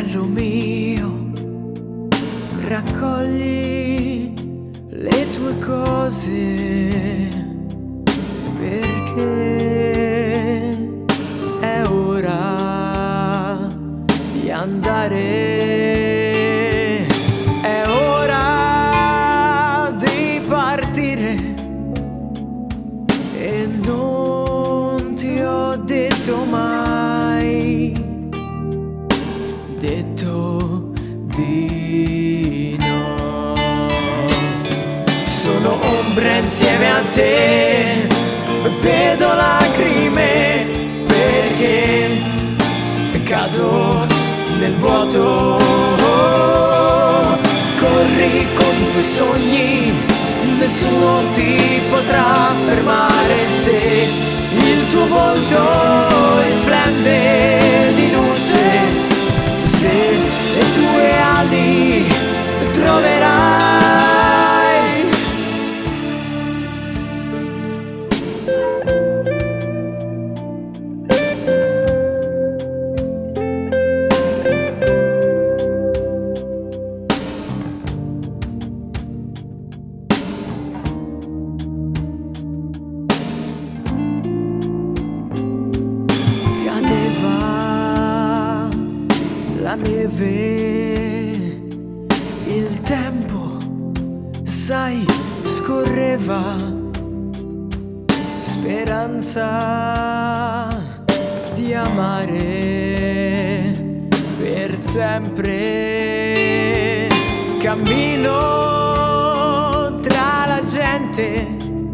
Fratello mio, raccogli le tue cose, perché è ora di andare, è ora di partire. E non ti ho detto mai, detto di no. Sono ombra insieme a te, vedo lacrime perché cado nel vuoto. Corri con i tuoi sogni, nessuno ti potrà fermare se il tuo volto risplende di luce. Se le tue ali troverai. Cadeva la neve, il tempo, sai, scorreva, speranza di amare per sempre. Cammino tra la gente,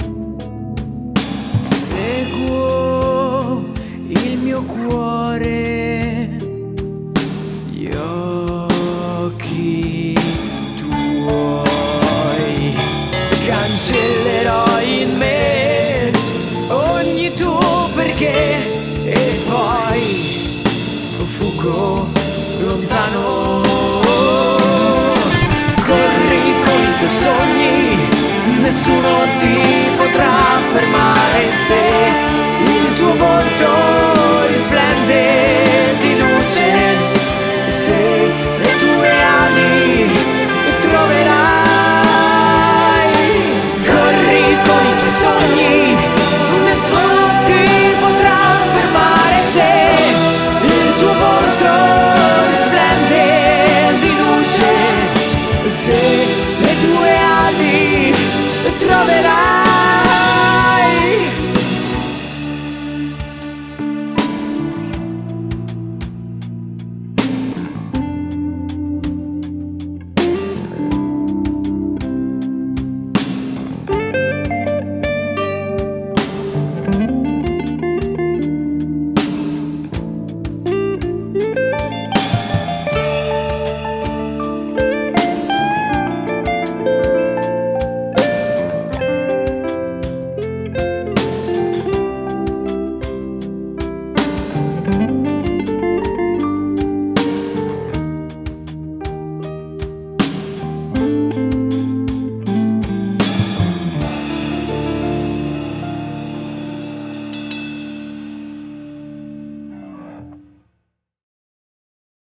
seguo il mio cuore, gli occhi tuoi. Cancellerò in me ogni tuo perché e poi fuggo lontano. Corri con i tuoi sogni, nessuno ti potrà fermare se